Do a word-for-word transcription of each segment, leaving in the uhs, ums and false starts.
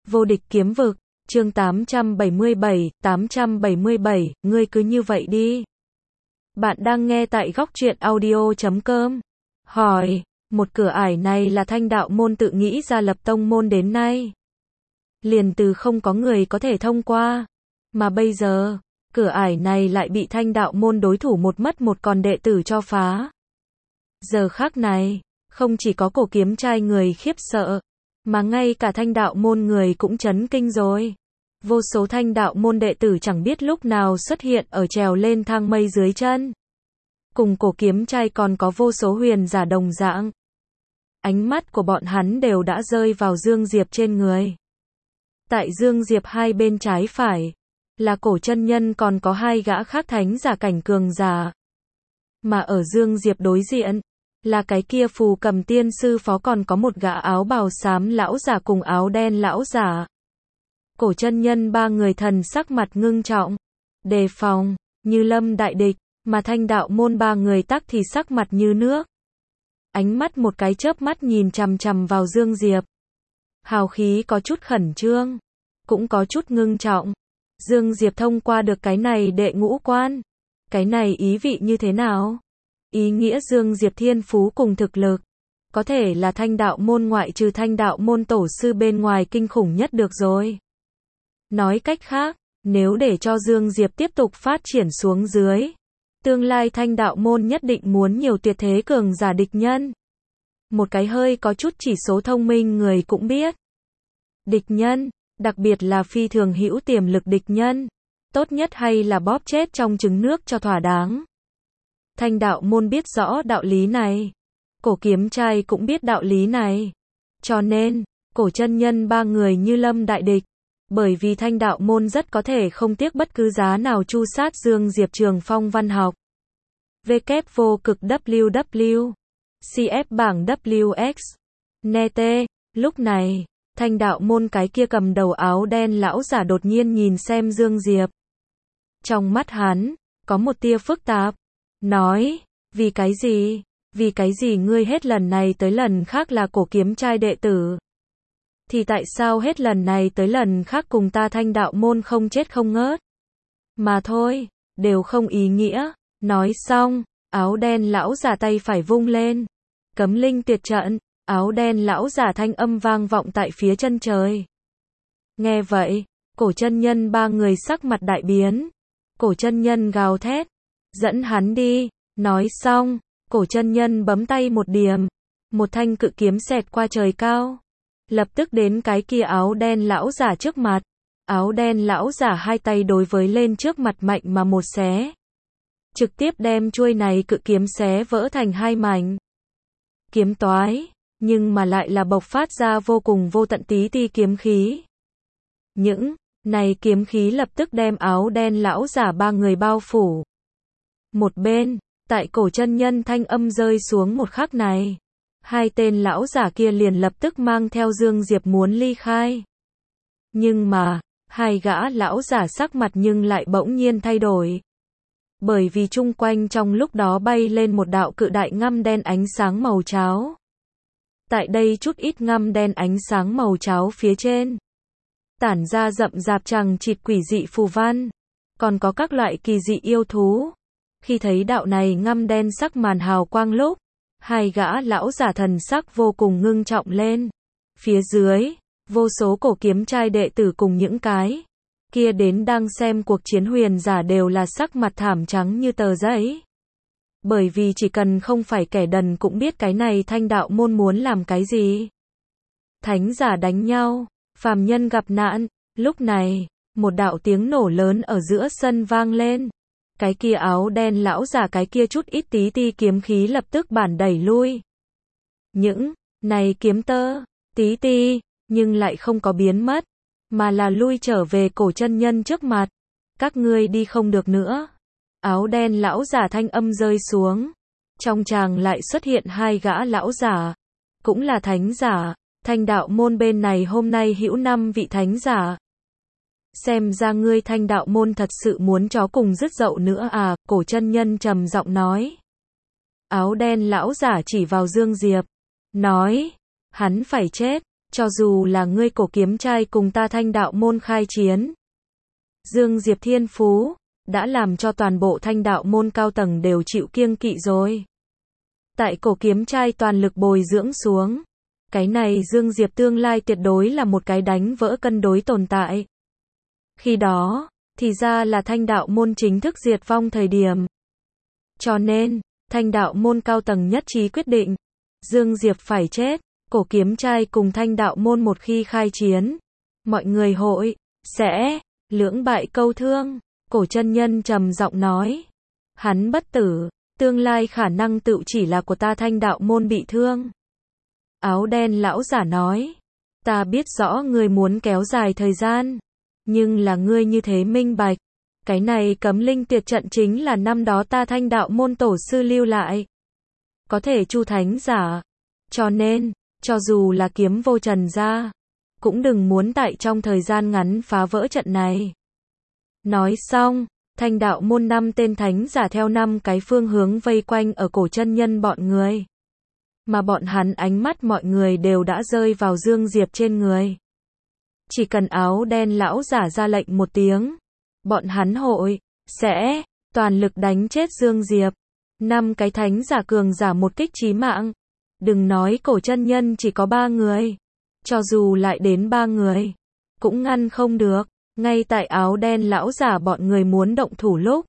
Vô địch kiếm vực, chương tám trăm bảy mươi bảy, tám trăm bảy mươi bảy, ngươi cứ như vậy đi. Bạn đang nghe tại góc truyện audio chấm com. Hỏi, một cửa ải này là Thanh đạo môn tự nghĩ ra lập tông môn đến nay. Liền từ không có người có thể thông qua. Mà bây giờ, cửa ải này lại bị Thanh đạo môn đối thủ một mất một còn đệ tử cho phá. Giờ khắc này, không chỉ có cổ kiếm trai người khiếp sợ, mà ngay cả Thanh đạo môn người cũng chấn kinh rồi. Vô số Thanh đạo môn đệ tử chẳng biết lúc nào xuất hiện ở trèo lên thang mây dưới chân. Cùng cổ kiếm trai còn có vô số huyền giả đồng dạng. Ánh mắt của bọn hắn đều đã rơi vào Dương Diệp trên người. Tại Dương Diệp hai bên trái phải, là cổ chân nhân còn có hai gã khác thánh giả cảnh cường giả. Mà ở Dương Diệp đối diện, là cái kia phù cầm tiên sư phó còn có một gã áo bào xám lão giả cùng áo đen lão giả. Cổ chân nhân ba người thần sắc mặt ngưng trọng, đề phòng, như lâm đại địch, mà Thanh đạo môn ba người tắc thì sắc mặt như nước. Ánh mắt một cái chớp mắt nhìn chằm chằm vào Dương Diệp. Hào khí có chút khẩn trương, cũng có chút ngưng trọng. Dương Diệp thông qua được cái này đệ ngũ quan. Cái này ý vị như thế nào? Ý nghĩa Dương Diệp thiên phú cùng thực lực, có thể là Thanh đạo môn ngoại trừ Thanh đạo môn tổ sư bên ngoài kinh khủng nhất được rồi. Nói cách khác, nếu để cho Dương Diệp tiếp tục phát triển xuống dưới, tương lai Thanh đạo môn nhất định muốn nhiều tuyệt thế cường giả địch nhân. Một cái hơi có chút chỉ số thông minh người cũng biết. Địch nhân, đặc biệt là phi thường hữu tiềm lực địch nhân, tốt nhất hay là bóp chết trong trứng nước cho thỏa đáng. Thanh đạo môn biết rõ đạo lý này. Cổ kiếm trai cũng biết đạo lý này. Cho nên, cổ chân nhân ba người như lâm đại địch. Bởi vì Thanh đạo môn rất có thể không tiếc bất cứ giá nào tru sát Dương Diệp trường phong văn học. W vô cực W W. C F bảng W X. Nete. Lúc này, Thanh đạo môn cái kia cầm đầu áo đen lão giả đột nhiên nhìn xem Dương Diệp. Trong mắt hắn, có một tia phức tạp. Nói, vì cái gì? Vì cái gì ngươi hết lần này tới lần khác là cổ kiếm trai đệ tử? Thì tại sao hết lần này tới lần khác cùng ta Thanh đạo môn không chết không ngớt? Mà thôi, đều không ý nghĩa. Nói xong, áo đen lão giả tay phải vung lên. Cấm linh tuyệt trận, áo đen lão giả thanh âm vang vọng tại phía chân trời. Nghe vậy, cổ chân nhân ba người sắc mặt đại biến. Cổ chân nhân gào thét. Dẫn hắn đi. Nói xong, cổ chân nhân bấm tay một điểm. Một thanh cự kiếm xẹt qua trời cao. Lập tức đến cái kia áo đen lão giả trước mặt. Áo đen lão giả hai tay đối với lên trước mặt mạnh mà một xé. Trực tiếp đem chuôi này cự kiếm xé vỡ thành hai mảnh. Kiếm toái, nhưng mà lại là bộc phát ra vô cùng vô tận tí ti kiếm khí. Những này kiếm khí lập tức đem áo đen lão giả ba người bao phủ. Một bên, tại cổ chân nhân thanh âm rơi xuống một khắc này, hai tên lão giả kia liền lập tức mang theo Dương Diệp muốn ly khai. Nhưng mà, hai gã lão giả sắc mặt nhưng lại bỗng nhiên thay đổi. Bởi vì chung quanh trong lúc đó bay lên một đạo cự đại ngăm đen ánh sáng màu cháo. Tại đây chút ít ngăm đen ánh sáng màu cháo phía trên, tản ra rậm rạp chằng chịt quỷ dị phù văn, còn có các loại kỳ dị yêu thú. Khi thấy đạo này ngăm đen sắc màn hào quang lúc, hai gã lão giả thần sắc vô cùng ngưng trọng lên. Phía dưới, vô số cổ kiếm trai đệ tử cùng những cái kia đến đang xem cuộc chiến huyền giả đều là sắc mặt thảm trắng như tờ giấy. Bởi vì chỉ cần không phải kẻ đần cũng biết cái này Thanh đạo môn muốn làm cái gì. Thánh giả đánh nhau, phàm nhân gặp nạn. Lúc này, một đạo tiếng nổ lớn ở giữa sân vang lên. Cái kia áo đen lão giả cái kia chút ít tí ti kiếm khí lập tức bản đẩy lui. Những này kiếm tơ, tí ti, nhưng lại không có biến mất, mà là lui trở về cổ chân nhân trước mặt. Các ngươi đi không được nữa. Áo đen lão giả thanh âm rơi xuống. Trong tràng lại xuất hiện hai gã lão giả, cũng là thánh giả. Thanh đạo môn bên này hôm nay hữu năm vị thánh giả. Xem ra ngươi Thanh đạo môn thật sự muốn chó cùng rứt dậu nữa à, cổ chân nhân trầm giọng nói. Áo đen lão giả chỉ vào Dương Diệp, nói, hắn phải chết, cho dù là ngươi cổ kiếm trai cùng ta Thanh đạo môn khai chiến. Dương Diệp thiên phú, đã làm cho toàn bộ Thanh đạo môn cao tầng đều chịu kiêng kỵ rồi. Tại cổ kiếm trai toàn lực bồi dưỡng xuống, cái này Dương Diệp tương lai tuyệt đối là một cái đánh vỡ cân đối tồn tại. Khi đó, thì ra là Thanh đạo môn chính thức diệt vong thời điểm. Cho nên, Thanh đạo môn cao tầng nhất trí quyết định, Dương Diệp phải chết, cổ kiếm trai cùng Thanh đạo môn một khi khai chiến, mọi người hội, sẽ, lưỡng bại câu thương. Cổ chân nhân trầm giọng nói, hắn bất tử, tương lai khả năng tự chỉ là của ta Thanh đạo môn bị thương. Áo đen lão giả nói, ta biết rõ ngươi muốn kéo dài thời gian, nhưng là ngươi như thế minh bạch, cái này cấm linh tuyệt trận chính là năm đó ta Thanh đạo môn tổ sư lưu lại, có thể chu thánh giả, cho nên, cho dù là kiếm vô trần ra, cũng đừng muốn tại trong thời gian ngắn phá vỡ trận này. Nói xong, Thanh đạo môn năm tên thánh giả theo năm cái phương hướng vây quanh ở cổ chân nhân bọn người. Mà bọn hắn ánh mắt mọi người đều đã rơi vào Dương Diệp trên người. Chỉ cần áo đen lão giả ra lệnh một tiếng, bọn hắn hội, sẽ, toàn lực đánh chết Dương Diệp. Năm cái thánh giả cường giả một kích chí mạng. Đừng nói cổ chân nhân chỉ có ba người. Cho dù lại đến ba người, cũng ngăn không được. Ngay tại áo đen lão giả bọn người muốn động thủ lúc,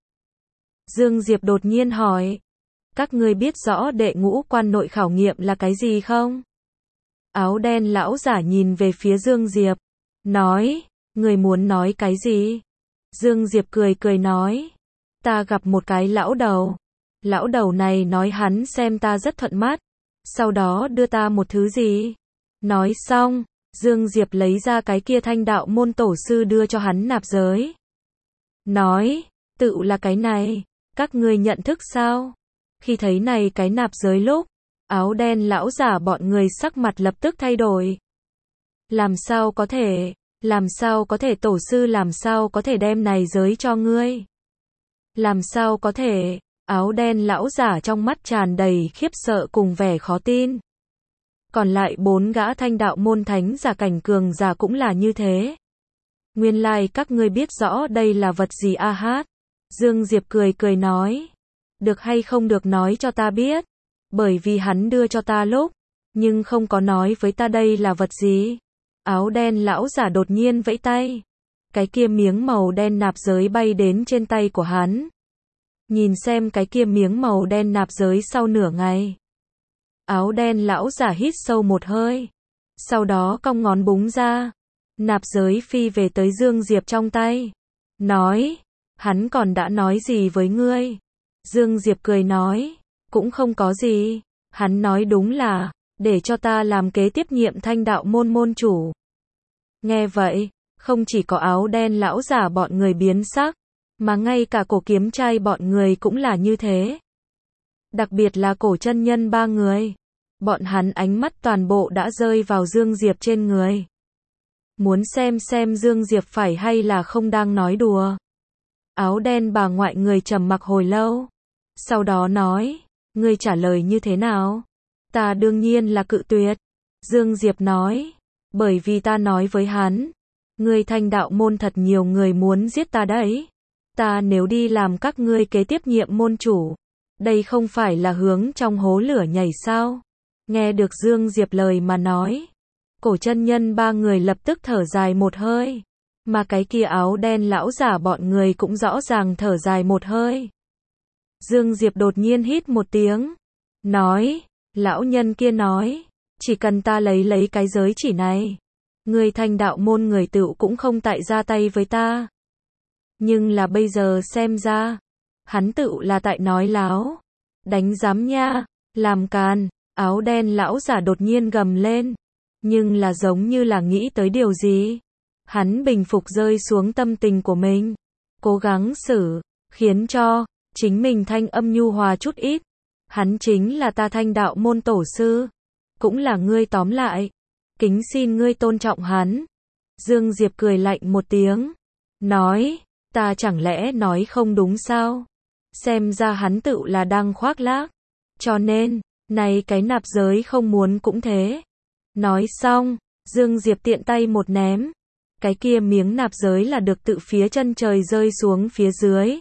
Dương Diệp đột nhiên hỏi, các ngươi biết rõ đệ ngũ quan nội khảo nghiệm là cái gì không? Áo đen lão giả nhìn về phía Dương Diệp, nói, người muốn nói cái gì? Dương Diệp cười cười nói, ta gặp một cái lão đầu, lão đầu này nói hắn xem ta rất thuận mắt, sau đó đưa ta một thứ gì? Nói xong, Dương Diệp lấy ra cái kia Thanh đạo môn tổ sư đưa cho hắn nạp giới. Nói, tự là cái này, các ngươi nhận thức sao? Khi thấy này cái nạp giới lúc, áo đen lão giả bọn người sắc mặt lập tức thay đổi. Làm sao có thể, làm sao có thể tổ sư làm sao có thể đem này giới cho ngươi? Làm sao có thể, áo đen lão giả trong mắt tràn đầy khiếp sợ cùng vẻ khó tin. Còn lại bốn gã Thanh đạo môn thánh giả cảnh cường giả cũng là như thế. Nguyên lai like các ngươi biết rõ đây là vật gì a hát. Dương Diệp cười cười nói. Được hay không được nói cho ta biết. Bởi vì hắn đưa cho ta lúc, nhưng không có nói với ta đây là vật gì. Áo đen lão giả đột nhiên vẫy tay. Cái kia miếng màu đen nạp giới bay đến trên tay của hắn. Nhìn xem cái kia miếng màu đen nạp giới sau nửa ngày. Áo đen lão giả hít sâu một hơi. Sau đó cong ngón búng ra. Nạp giới phi về tới Dương Diệp trong tay. Nói, hắn còn đã nói gì với ngươi? Dương Diệp cười nói, cũng không có gì. Hắn nói đúng là, để cho ta làm kế tiếp nhiệm Thanh đạo môn môn chủ. Nghe vậy, không chỉ có áo đen lão giả bọn người biến sắc, mà ngay cả cổ kiếm trai bọn người cũng là như thế. Đặc biệt là cổ chân nhân ba người. Bọn hắn ánh mắt toàn bộ đã rơi vào Dương Diệp trên người. Muốn xem xem Dương Diệp phải hay là không đang nói đùa. Áo đen bà ngoại người trầm mặc hồi lâu. Sau đó nói, ngươi trả lời như thế nào? Ta đương nhiên là cự tuyệt. Dương Diệp nói, bởi vì ta nói với hắn, ngươi Thanh đạo môn thật nhiều người muốn giết ta đấy. Ta nếu đi làm các ngươi kế tiếp nhiệm môn chủ, đây không phải là hướng trong hố lửa nhảy sao? Nghe được Dương Diệp lời mà nói, cổ chân nhân ba người lập tức thở dài một hơi, mà cái kia áo đen lão giả bọn người cũng rõ ràng thở dài một hơi. Dương Diệp đột nhiên hít một tiếng, nói, lão nhân kia nói, chỉ cần ta lấy lấy cái giới chỉ này, người Thanh đạo môn người tựu cũng không tại ra tay với ta. Nhưng là bây giờ xem ra, hắn tựu là tại nói láo, đánh giám nha, làm càn. Áo đen lão giả đột nhiên gầm lên, nhưng là giống như là nghĩ tới điều gì. Hắn bình phục rơi xuống tâm tình của mình, cố gắng xử, khiến cho chính mình thanh âm nhu hòa chút ít. Hắn chính là ta Thanh đạo môn tổ sư, cũng là ngươi tóm lại, kính xin ngươi tôn trọng hắn. Dương Diệp cười lạnh một tiếng, nói, ta chẳng lẽ nói không đúng sao? Xem ra hắn tự là đang khoác lác, cho nên này cái nạp giới không muốn cũng thế. Nói xong, Dương Diệp tiện tay một ném. Cái kia miếng nạp giới là được tự phía chân trời rơi xuống phía dưới.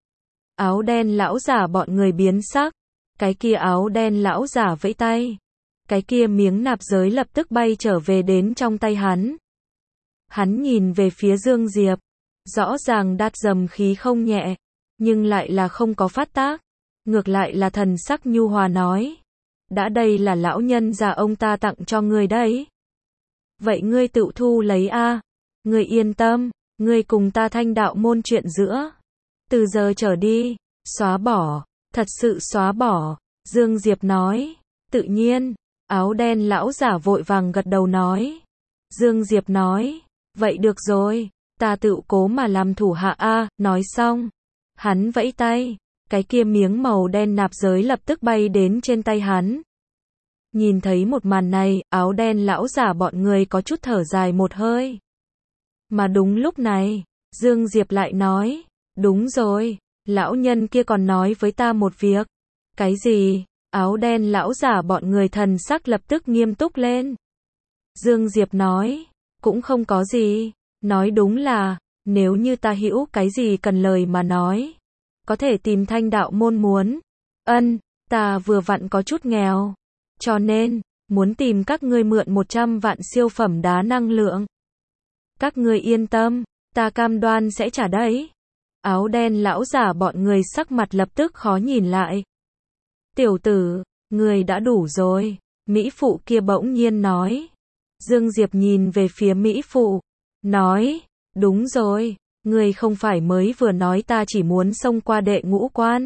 Áo đen lão giả bọn người biến sắc. Cái kia áo đen lão giả vẫy tay. Cái kia miếng nạp giới lập tức bay trở về đến trong tay hắn. Hắn nhìn về phía Dương Diệp. Rõ ràng đát dầm khí không nhẹ. Nhưng lại là không có phát tác. Ngược lại là thần sắc nhu hòa nói. Đã đây là lão nhân già ông ta tặng cho ngươi đấy. Vậy ngươi tự thu lấy a. Ngươi yên tâm. Ngươi cùng ta thanh đạo môn chuyện giữa. Từ giờ trở đi. Xóa bỏ. Thật sự xóa bỏ. Dương Diệp nói. Tự nhiên. Áo đen lão giả vội vàng gật đầu nói. Dương Diệp nói. Vậy được rồi. Ta tự cố mà làm thủ hạ a. Nói xong. Hắn vẫy tay. Cái kia miếng màu đen nạp giới lập tức bay đến trên tay hắn. Nhìn thấy một màn này, áo đen lão giả bọn người có chút thở dài một hơi. Mà đúng lúc này, Dương Diệp lại nói, đúng rồi, lão nhân kia còn nói với ta một việc. Cái gì? Áo đen lão giả bọn người thần sắc lập tức nghiêm túc lên. Dương Diệp nói, cũng không có gì, nói đúng là, nếu như ta hữu cái gì cần lời mà nói, có thể tìm thanh đạo môn muốn. Ân, ta vừa vặn có chút nghèo. Cho nên, muốn tìm các ngươi mượn một trăm vạn siêu phẩm đá năng lượng. Các ngươi yên tâm, ta cam đoan sẽ trả đấy. Áo đen lão giả bọn người sắc mặt lập tức khó nhìn lại. Tiểu tử, ngươi đã đủ rồi. Mỹ phụ kia bỗng nhiên nói. Dương Diệp nhìn về phía Mỹ phụ. Nói, đúng rồi, ngươi không phải mới vừa nói ta chỉ muốn xông qua đệ ngũ quan.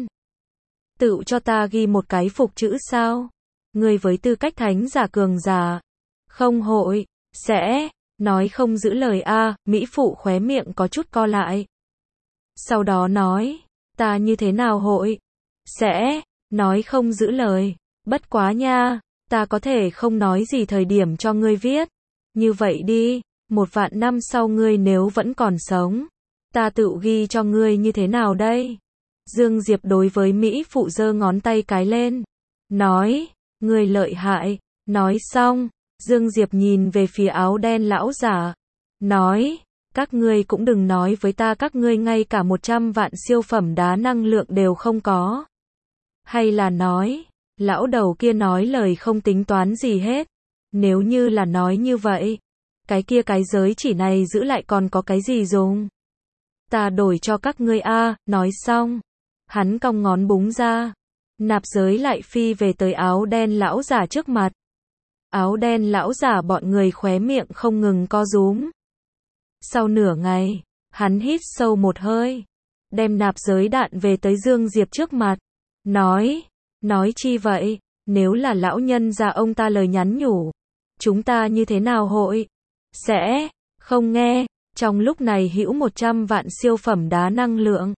Tự cho ta ghi một cái phục chữ sao? Ngươi với tư cách thánh giả cường giả. Không hội, sẽ, nói không giữ lời a. Mỹ phụ khóe miệng có chút co lại. Sau đó nói, ta như thế nào hội? Sẽ, nói không giữ lời. Bất quá nha, ta có thể không nói gì thời điểm cho ngươi viết. Như vậy đi, một vạn năm sau ngươi nếu vẫn còn sống, ta tự ghi cho ngươi như thế nào đây? Dương Diệp đối với Mỹ phụ giơ ngón tay cái lên. Nói, ngươi lợi hại. Nói xong, Dương Diệp nhìn về phía áo đen lão giả. Nói, các ngươi cũng đừng nói với ta các ngươi ngay cả một trăm vạn siêu phẩm đá năng lượng đều không có. Hay là nói, lão đầu kia nói lời không tính toán gì hết. Nếu như là nói như vậy, cái kia cái giới chỉ này giữ lại còn có cái gì dùng? Ta đổi cho các ngươi a. Nói xong, hắn cong ngón búng ra. Nạp giới lại phi về tới áo đen lão giả trước mặt. Áo đen lão giả bọn người khóe miệng không ngừng co rúm. Sau nửa ngày, hắn hít sâu một hơi, đem nạp giới đạn về tới Dương Diệp trước mặt. Nói, nói chi vậy, nếu là lão nhân già ông ta lời nhắn nhủ, chúng ta như thế nào hội? Sẽ, không nghe, trong lúc này hữu một trăm vạn siêu phẩm đá năng lượng.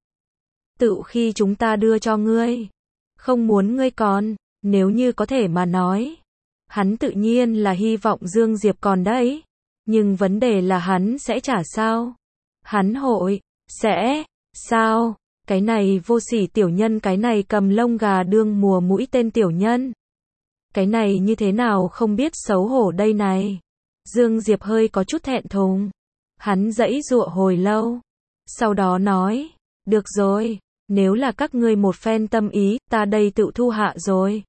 Tự khi chúng ta đưa cho ngươi. Không muốn ngươi còn, nếu như có thể mà nói. Hắn tự nhiên là hy vọng Dương Diệp còn đấy. Nhưng vấn đề là hắn sẽ trả sao? Hắn hội, sẽ, sao? Cái này vô sỉ tiểu nhân, cái này cầm lông gà đương mùa mũi tên tiểu nhân. Cái này như thế nào không biết xấu hổ đây này. Dương Diệp hơi có chút thẹn thùng. Hắn giãy giụa hồi lâu. Sau đó nói, được rồi. Nếu là các ngươi một phen tâm ý, ta đây tự thu hạ rồi.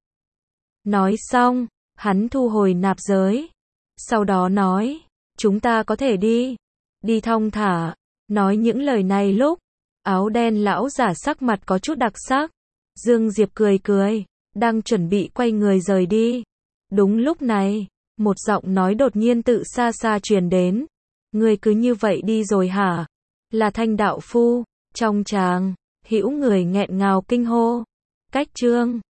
Nói xong, hắn thu hồi nạp giới. Sau đó nói, chúng ta có thể đi. Đi thong thả. Nói những lời này lúc, áo đen lão giả sắc mặt có chút đặc sắc. Dương Diệp cười cười, đang chuẩn bị quay người rời đi. Đúng lúc này, một giọng nói đột nhiên tự xa xa truyền đến. Ngươi cứ như vậy đi rồi hả? Là Thanh đạo phu. Trong tràng, hữu người nghẹn ngào kinh hô. Cách chương